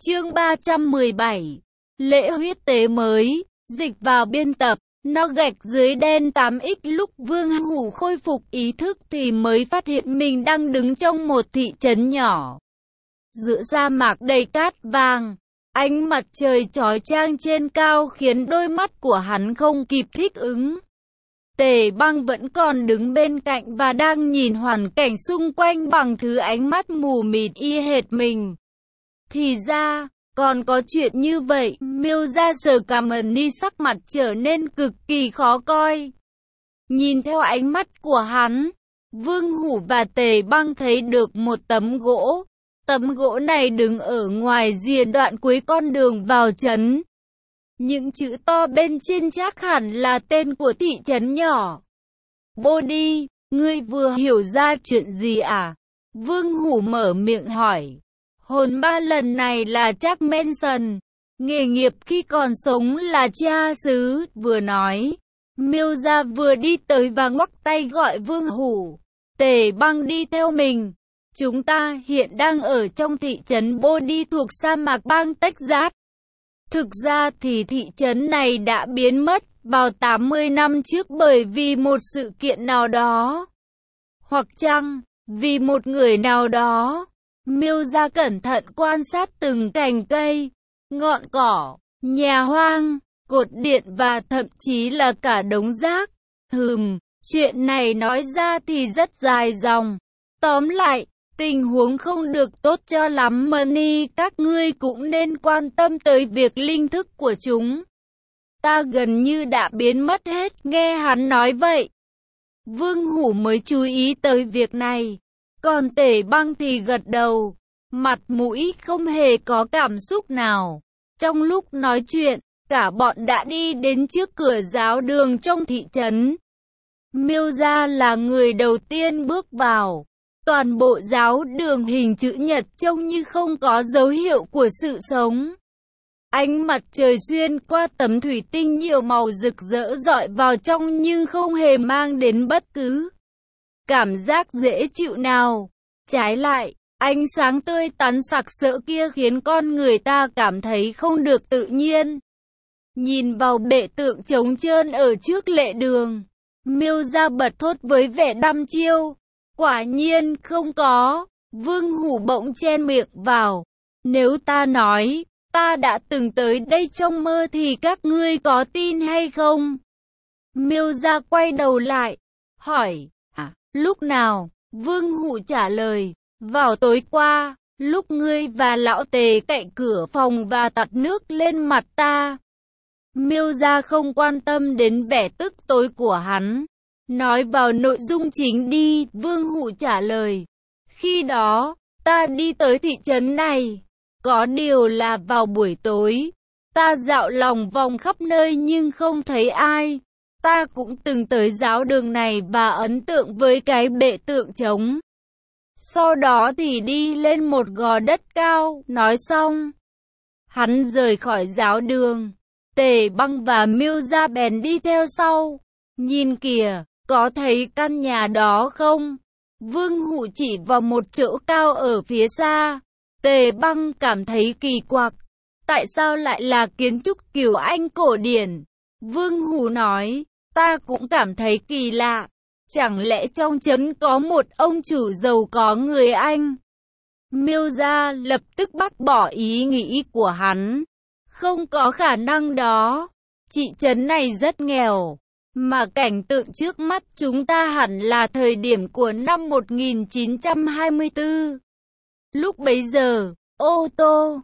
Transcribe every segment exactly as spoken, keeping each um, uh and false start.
Chương ba trăm mười bảy. Lễ huyết tế mới. Dịch vào biên tập. Nó gạch dưới đen tám x lúc Vương Hủ khôi phục ý thức thì mới phát hiện mình đang đứng trong một thị trấn nhỏ. Giữa sa mạc đầy cát vàng, ánh mặt trời chói chang trên cao khiến đôi mắt của hắn không kịp thích ứng. Tề Băng vẫn còn đứng bên cạnh và đang nhìn hoàn cảnh xung quanh bằng thứ ánh mắt mù mịt y hệt mình. Thì ra, còn có chuyện như vậy. Miêu Gia Sở Cảm Ơn Ni sắc mặt trở nên cực kỳ khó coi. Nhìn theo ánh mắt của hắn, Vương Hủ và Tề Băng thấy được một tấm gỗ. Tấm gỗ này đứng ở ngoài rìa đoạn cuối con đường vào trấn. Những chữ to bên trên chắc hẳn là tên của thị trấn nhỏ. Body, ngươi vừa hiểu ra chuyện gì à? Vương Hủ mở miệng hỏi. Hồn ba lần này là Jack Manson, nghề nghiệp khi còn sống là cha xứ, vừa nói. Miêu Gia vừa đi tới và ngoắc tay gọi Vương Hủ. Tề Băng đi theo mình. Chúng ta hiện đang ở trong thị trấn Body thuộc sa mạc bang Texas. Thực ra thì thị trấn này đã biến mất vào tám mươi năm trước bởi vì một sự kiện nào đó. Hoặc chăng, vì một người nào đó. Miêu Gia cẩn thận quan sát từng cành cây, ngọn cỏ, nhà hoang, cột điện và thậm chí là cả đống rác. Hừm, chuyện này nói ra thì rất dài dòng. Tóm lại, tình huống không được tốt cho lắm Money, các ngươi cũng nên quan tâm tới việc linh thức của chúng. Ta gần như đã biến mất hết, nghe hắn nói vậy. Vương Hủ mới chú ý tới việc này. Còn Tề Băng thì gật đầu, mặt mũi không hề có cảm xúc nào. Trong lúc nói chuyện, cả bọn đã đi đến trước cửa giáo đường trong thị trấn. Miêu Gia là người đầu tiên bước vào. Toàn bộ giáo đường hình chữ nhật trông như không có dấu hiệu của sự sống. Ánh mặt trời xuyên qua tấm thủy tinh nhiều màu rực rỡ rọi vào trong nhưng không hề mang đến bất cứ cảm giác dễ chịu nào. Trái lại, ánh sáng tươi tắn sặc sỡ kia khiến con người ta cảm thấy không được tự nhiên. Nhìn vào bệ tượng trống trơn ở trước lệ đường, Miêu Gia bật thốt với vẻ đăm chiêu. Quả nhiên không có. Vương Hủ bỗng chen miệng vào. Nếu ta nói, ta đã từng tới đây trong mơ thì các ngươi có tin hay không? Miêu Gia quay đầu lại, hỏi. À, lúc nào? Vương Hủ trả lời. Vào tối qua, lúc ngươi và lão Tề cậy cửa phòng và tạt nước lên mặt ta. Miêu Gia không quan tâm đến vẻ tức tối của hắn. Nói vào nội dung chính đi, Vương Hủ trả lời. Khi đó, ta đi tới thị trấn này. Có điều là vào buổi tối. Ta dạo lòng vòng khắp nơi nhưng không thấy ai. Ta cũng từng tới giáo đường này và ấn tượng với cái bệ tượng trống. Sau đó thì đi lên một gò đất cao, nói xong. Hắn rời khỏi giáo đường. Tề Băng và Miêu Gia bèn đi theo sau. Nhìn kìa, có thấy căn nhà đó không? Vương Hủ chỉ vào một chỗ cao ở phía xa. Tề Băng cảm thấy kỳ quặc. Tại sao lại là kiến trúc kiểu Anh cổ điển? Vương Hủ nói, ta cũng cảm thấy kỳ lạ. Chẳng lẽ trong trấn có một ông chủ giàu có người Anh? Miêu Gia lập tức bác bỏ ý nghĩ của hắn. Không có khả năng đó. Thị trấn này rất nghèo. Mà cảnh tượng trước mắt chúng ta hẳn là thời điểm của năm một nghìn chín trăm hai mươi tư. Lúc bấy giờ, ô tô,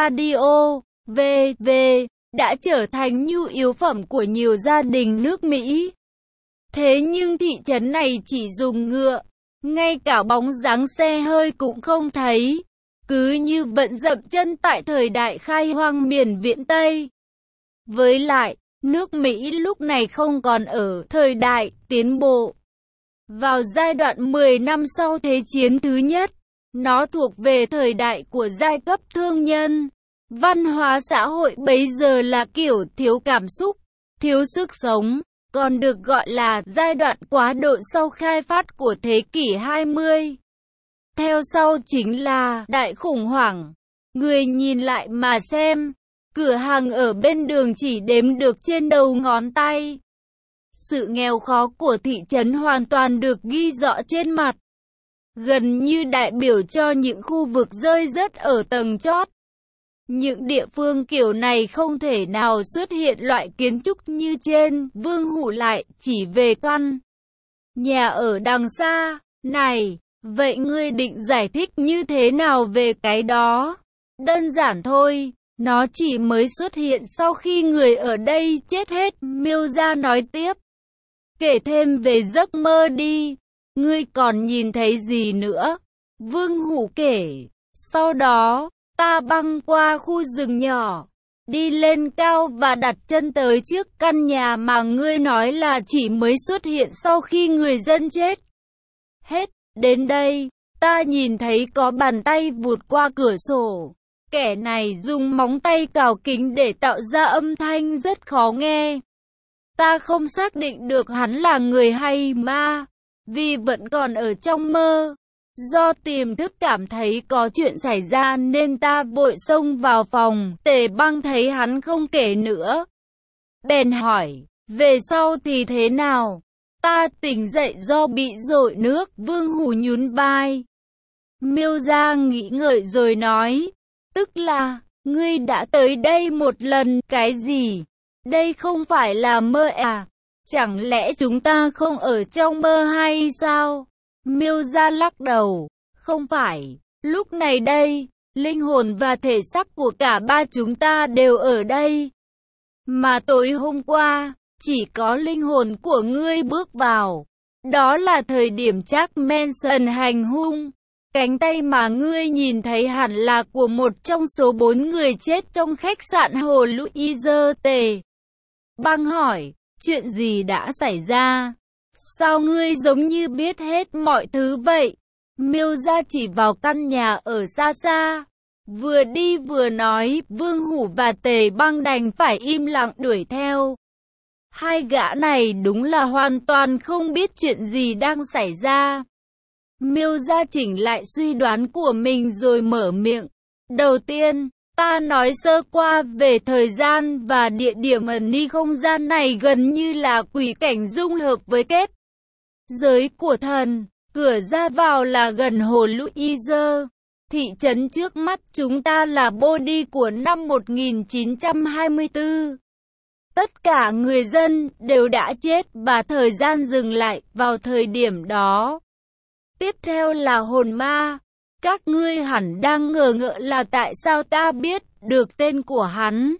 radio, vân vân đã trở thành nhu yếu phẩm của nhiều gia đình nước Mỹ. Thế nhưng thị trấn này chỉ dùng ngựa, ngay cả bóng dáng xe hơi cũng không thấy. Cứ như vẫn dậm chân tại thời đại khai hoang miền Viễn Tây. Với lại, nước Mỹ lúc này không còn ở thời đại tiến bộ. Vào giai đoạn mười năm sau Thế chiến thứ nhất, nó thuộc về thời đại của giai cấp thương nhân. Văn hóa xã hội bấy giờ là kiểu thiếu cảm xúc, thiếu sức sống, còn được gọi là giai đoạn quá độ sau khai phát của thế kỷ hai mươi. Theo sau chính là đại khủng hoảng. Người nhìn lại mà xem, cửa hàng ở bên đường chỉ đếm được trên đầu ngón tay. Sự nghèo khó của thị trấn hoàn toàn được ghi rõ trên mặt, gần như đại biểu cho những khu vực rơi rớt ở tầng chót. Những địa phương kiểu này không thể nào xuất hiện loại kiến trúc như trên. Vương Hủ lại chỉ về căn nhà ở đằng xa. Này, vậy ngươi định giải thích như thế nào về cái đó? Đơn giản thôi, nó chỉ mới xuất hiện sau khi người ở đây chết hết. Miêu Gia nói tiếp. Kể thêm về giấc mơ đi, ngươi còn nhìn thấy gì nữa? Vương Hủ kể. Sau đó, ta băng qua khu rừng nhỏ, đi lên cao và đặt chân tới trước căn nhà mà ngươi nói là chỉ mới xuất hiện sau khi người dân chết hết. Đến đây, ta nhìn thấy có bàn tay vụt qua cửa sổ. Kẻ này dùng móng tay cào kính để tạo ra âm thanh rất khó nghe. Ta không xác định được hắn là người hay ma, vì vẫn còn ở trong mơ. Do tiềm thức cảm thấy có chuyện xảy ra nên ta vội xông vào phòng. Tề Băng thấy hắn không kể nữa, bèn hỏi, về sau thì thế nào? Ta tỉnh dậy do bị dội nước. Vương Hủ nhún vai. Miêu Gia nghĩ ngợi rồi nói, tức là, ngươi đã tới đây một lần. Cái gì? Đây không phải là mơ à? Chẳng lẽ chúng ta không ở trong mơ hay sao? Miêu Gia lắc đầu, không phải, lúc này đây, linh hồn và thể xác của cả ba chúng ta đều ở đây. Mà tối hôm qua, chỉ có linh hồn của ngươi bước vào. Đó là thời điểm Jack Manson hành hung. Cánh tay mà ngươi nhìn thấy hẳn là của một trong số bốn người chết trong khách sạn Hồ Louise. Tề Băng hỏi, chuyện gì đã xảy ra? Sao ngươi giống như biết hết mọi thứ vậy? Miêu Gia chỉ vào căn nhà ở xa xa, vừa đi vừa nói. Vương Hủ và Tề Băng đành phải im lặng đuổi theo. Hai gã này đúng là hoàn toàn không biết chuyện gì đang xảy ra. Miêu Gia chỉnh lại suy đoán của mình rồi mở miệng. Đầu tiên, ta nói sơ qua về thời gian và địa điểm ẩn ni không gian này gần như là quỷ cảnh dung hợp với kết giới của thần. Cửa ra vào là gần hồ Louise. Thị trấn trước mắt chúng ta là Bodhi của năm một nghìn chín trăm hai mươi tư. Tất cả người dân đều đã chết và thời gian dừng lại vào thời điểm đó. Tiếp theo là hồn ma. Các ngươi hẳn đang ngờ ngợ là tại sao ta biết được tên của hắn.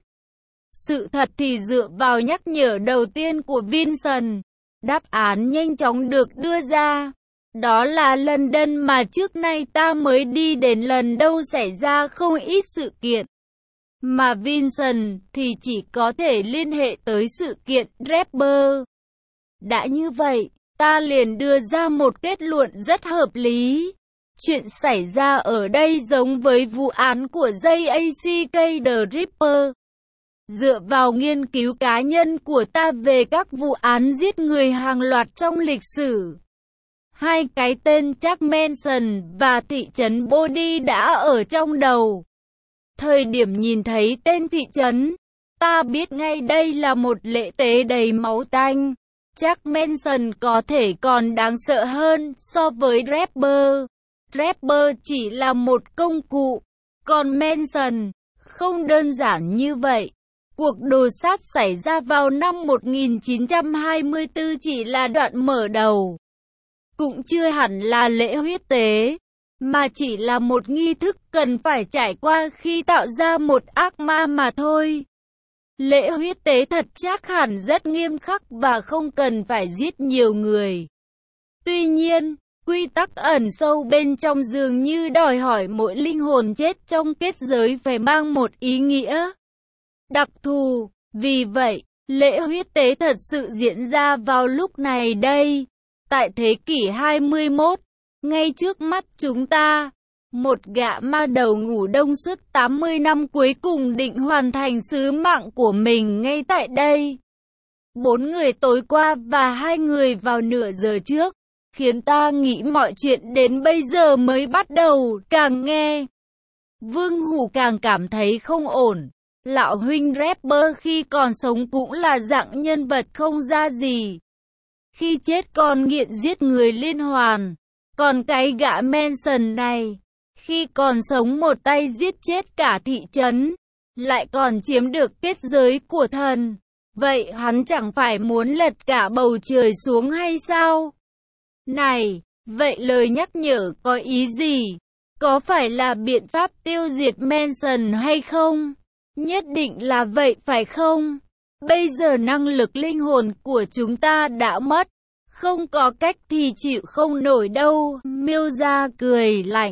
Sự thật thì dựa vào nhắc nhở đầu tiên của Vincent, đáp án nhanh chóng được đưa ra. Đó là London mà trước nay ta mới đi đến lần đâu xảy ra không ít sự kiện. Mà Vincent thì chỉ có thể liên hệ tới sự kiện Draper. Đã như vậy, ta liền đưa ra một kết luận rất hợp lý. Chuyện xảy ra ở đây giống với vụ án của Jack the Ripper. Dựa vào nghiên cứu cá nhân của ta về các vụ án giết người hàng loạt trong lịch sử, hai cái tên Jack Manson và thị trấn Bodhi đã ở trong đầu. Thời điểm nhìn thấy tên thị trấn, ta biết ngay đây là một lễ tế đầy máu tanh. Jack Manson có thể còn đáng sợ hơn so với Draper. Draper chỉ là một công cụ, còn Manson không đơn giản như vậy. Cuộc đồ sát xảy ra vào năm một nghìn chín trăm hai mươi tư chỉ là đoạn mở đầu, cũng chưa hẳn là lễ huyết tế, mà chỉ là một nghi thức cần phải trải qua khi tạo ra một ác ma mà thôi. Lễ huyết tế thật chắc hẳn rất nghiêm khắc và không cần phải giết nhiều người. Tuy nhiên, quy tắc ẩn sâu bên trong dường như đòi hỏi mỗi linh hồn chết trong kết giới phải mang một ý nghĩa đặc thù. Vì vậy, lễ huyết tế thật sự diễn ra vào lúc này đây, tại thế kỷ hai mươi mốt, ngay trước mắt chúng ta. Một gã ma đầu ngủ đông suốt tám mươi năm cuối cùng định hoàn thành sứ mạng của mình ngay tại đây. Bốn người tối qua và hai người vào nửa giờ trước, khiến ta nghĩ mọi chuyện đến bây giờ mới bắt đầu. Càng nghe Vương Hủ càng cảm thấy không ổn. Lão huynh rapper khi còn sống cũng là dạng nhân vật không ra gì. Khi chết còn nghiện giết người liên hoàn. Còn cái gã Manson này, khi còn sống một tay giết chết cả thị trấn, lại còn chiếm được kết giới của thần. Vậy hắn chẳng phải muốn lật cả bầu trời xuống hay sao? Này, vậy lời nhắc nhở có ý gì? Có phải là biện pháp tiêu diệt Manson hay không? Nhất định là vậy phải không? Bây giờ năng lực linh hồn của chúng ta đã mất. Không có cách thì chịu không nổi đâu. Miêu Gia cười lạnh.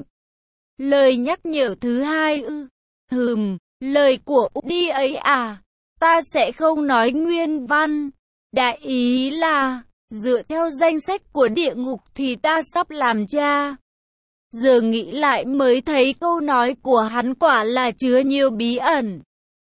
Lời nhắc nhở thứ hai ư? Hừm, lời của đi ấy à? Ta sẽ không nói nguyên văn. Đại ý là, dựa theo danh sách của địa ngục thì ta sắp làm cha. Giờ nghĩ lại mới thấy câu nói của hắn quả là chứa nhiều bí ẩn.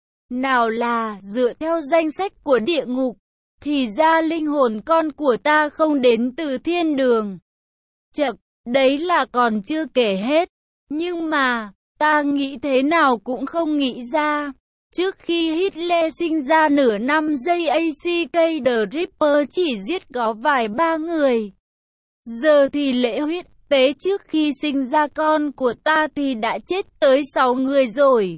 Nào là dựa theo danh sách của địa ngục, thì ra linh hồn con của ta không đến từ thiên đường. Chậc, đấy là còn chưa kể hết. Nhưng mà, ta nghĩ thế nào cũng không nghĩ ra. Trước khi Hitler sinh ra nửa năm Jack the Ripper chỉ giết có vài ba người. Giờ thì lễ huyết tế trước khi sinh ra con của ta thì đã chết tới sáu người rồi.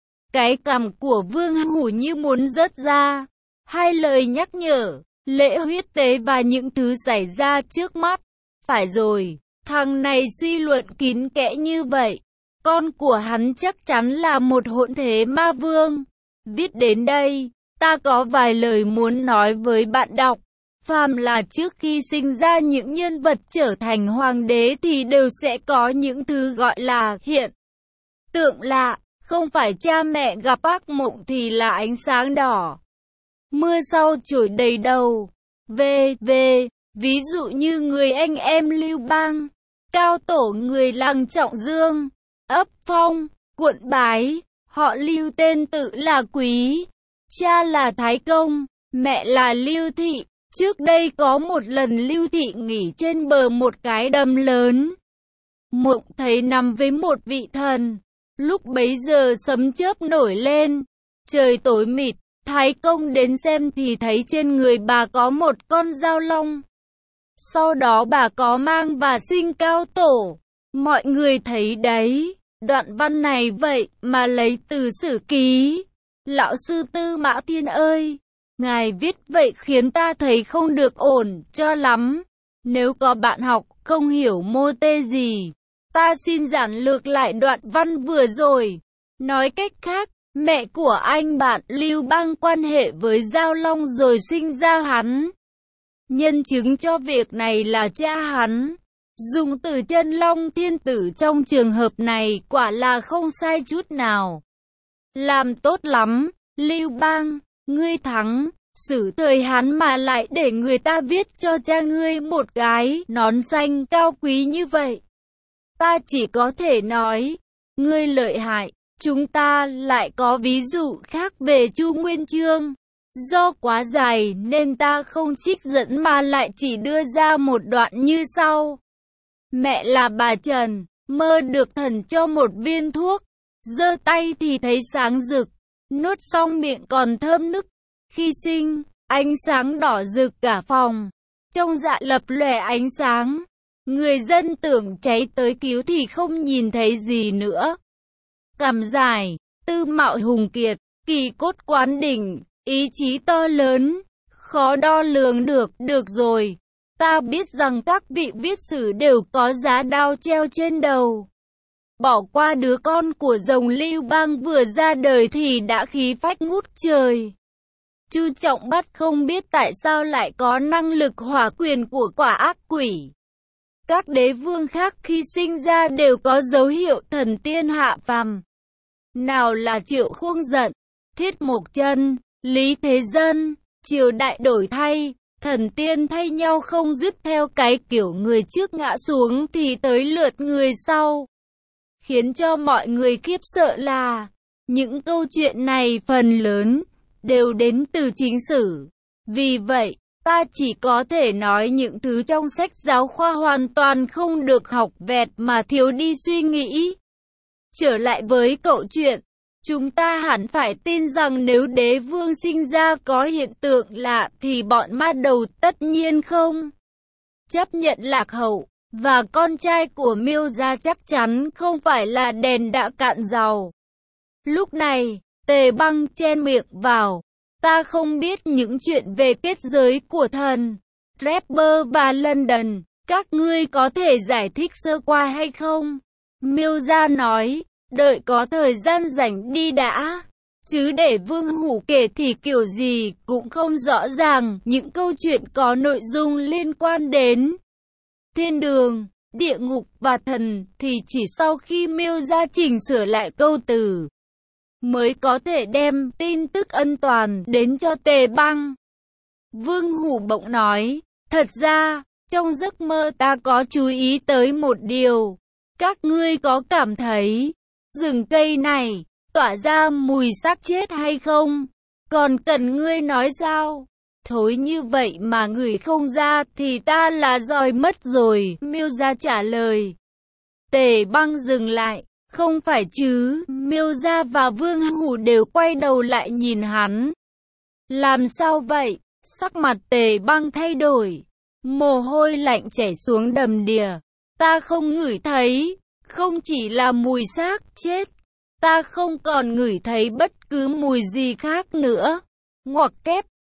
Cái cằm của Vương Hủ như muốn rớt ra. Hai lời nhắc nhở, lễ huyết tế và những thứ xảy ra trước mắt. Phải rồi, thằng này suy luận kín kẽ như vậy. Con của hắn chắc chắn là một hỗn thế ma vương. Viết đến đây, ta có vài lời muốn nói với bạn đọc. Phàm là trước khi sinh ra những nhân vật trở thành hoàng đế thì đều sẽ có những thứ gọi là hiện tượng lạ. Không phải cha mẹ gặp ác mộng thì là ánh sáng đỏ. Mưa sau trổi đầy đầu. Về, về, ví dụ như người anh em Lưu Bang, Cao Tổ người làng Trọng Dương, ấp Phong, quận Bái, họ Lưu tên tự là Quý, cha là Thái Công, mẹ là Lưu Thị. Trước đây có một lần Lưu Thị nghỉ trên bờ một cái đầm lớn. Mộng thấy nằm với một vị thần. Lúc bấy giờ sấm chớp nổi lên, trời tối mịt. Thái Công đến xem thì thấy trên người bà có một con dao long. Sau đó bà có mang và sinh Cao Tổ. Mọi người thấy đấy, đoạn văn này vậy mà lấy từ sử ký. Lão sư Tư Mã Thiên ơi, ngài viết vậy khiến ta thấy không được ổn cho lắm. Nếu có bạn học không hiểu mô tê gì, ta xin giản lược lại đoạn văn vừa rồi. Nói cách khác, mẹ của anh bạn Lưu Bang quan hệ với Giao Long rồi sinh ra hắn. Nhân chứng cho việc này là cha hắn. Dùng từ chân long thiên tử trong trường hợp này quả là không sai chút nào. Làm tốt lắm, Lưu Bang, ngươi thắng. Sử thời Hán mà lại để người ta viết cho cha ngươi một cái nón xanh cao quý như vậy. Ta chỉ có thể nói, ngươi lợi hại. Chúng ta lại có ví dụ khác về Chu Nguyên Chương. Do quá dài nên ta không trích dẫn mà lại chỉ đưa ra một đoạn như sau. Mẹ là bà Trần, mơ được thần cho một viên thuốc. Giơ tay thì thấy sáng rực, nuốt xong miệng còn thơm nức. Khi sinh, ánh sáng đỏ rực cả phòng. Trong dạ lập lòe ánh sáng. Người dân tưởng cháy tới cứu thì không nhìn thấy gì nữa. Cằm dài, tư mạo hùng kiệt, kỳ cốt quán đỉnh, ý chí to lớn, khó đo lường được. Được rồi, ta biết rằng các vị viết sử đều có giá đao treo trên đầu. Bỏ qua đứa con của rồng Lưu Bang vừa ra đời thì đã khí phách ngút trời. Chu Trọng Bát không biết tại sao lại có năng lực hỏa quyền của quả ác quỷ. Các đế vương khác khi sinh ra đều có dấu hiệu thần tiên hạ phàm. Nào là Triệu Khuông Giận, Thiết Mộc Chân, Lý Thế Dân, triều đại đổi thay, thần tiên thay nhau không dứt theo cái kiểu người trước ngã xuống thì tới lượt người sau. Khiến cho mọi người khiếp sợ là, những câu chuyện này phần lớn đều đến từ chính sử. Vì vậy, ta chỉ có thể nói những thứ trong sách giáo khoa hoàn toàn không được học vẹt mà thiếu đi suy nghĩ. Trở lại với cậu chuyện, chúng ta hẳn phải tin rằng nếu đế vương sinh ra có hiện tượng lạ thì bọn ma đầu tất nhiên không chấp nhận lạc hậu, và con trai của Miêu gia chắc chắn không phải là đèn đã cạn dầu. Lúc này, Tề Băng chen miệng vào, ta không biết những chuyện về kết giới của thần Draper và London, các ngươi có thể giải thích sơ qua hay không? Miêu gia nói, đợi có thời gian rảnh đi đã. Chứ để Vương Hủ kể thì kiểu gì cũng không rõ ràng, những câu chuyện có nội dung liên quan đến thiên đường, địa ngục và thần thì chỉ sau khi Miêu gia chỉnh sửa lại câu từ mới có thể đem tin tức an toàn đến cho Tề Băng. Vương Hủ bỗng nói, thật ra, trong giấc mơ ta có chú ý tới một điều. Các ngươi có cảm thấy rừng cây này tỏa ra mùi xác chết hay không? Còn cần ngươi nói sao? Thối như vậy mà ngửi không ra thì ta là giỏi mất rồi, Miêu gia trả lời. Tề Băng dừng lại, không phải chứ? Miêu gia và Vương Hủ đều quay đầu lại nhìn hắn. Làm sao vậy? Sắc mặt Tề Băng thay đổi, mồ hôi lạnh chảy xuống đầm đìa. Ta không ngửi thấy, không chỉ là mùi xác chết, ta không còn ngửi thấy bất cứ mùi gì khác nữa. Ngoặc kép,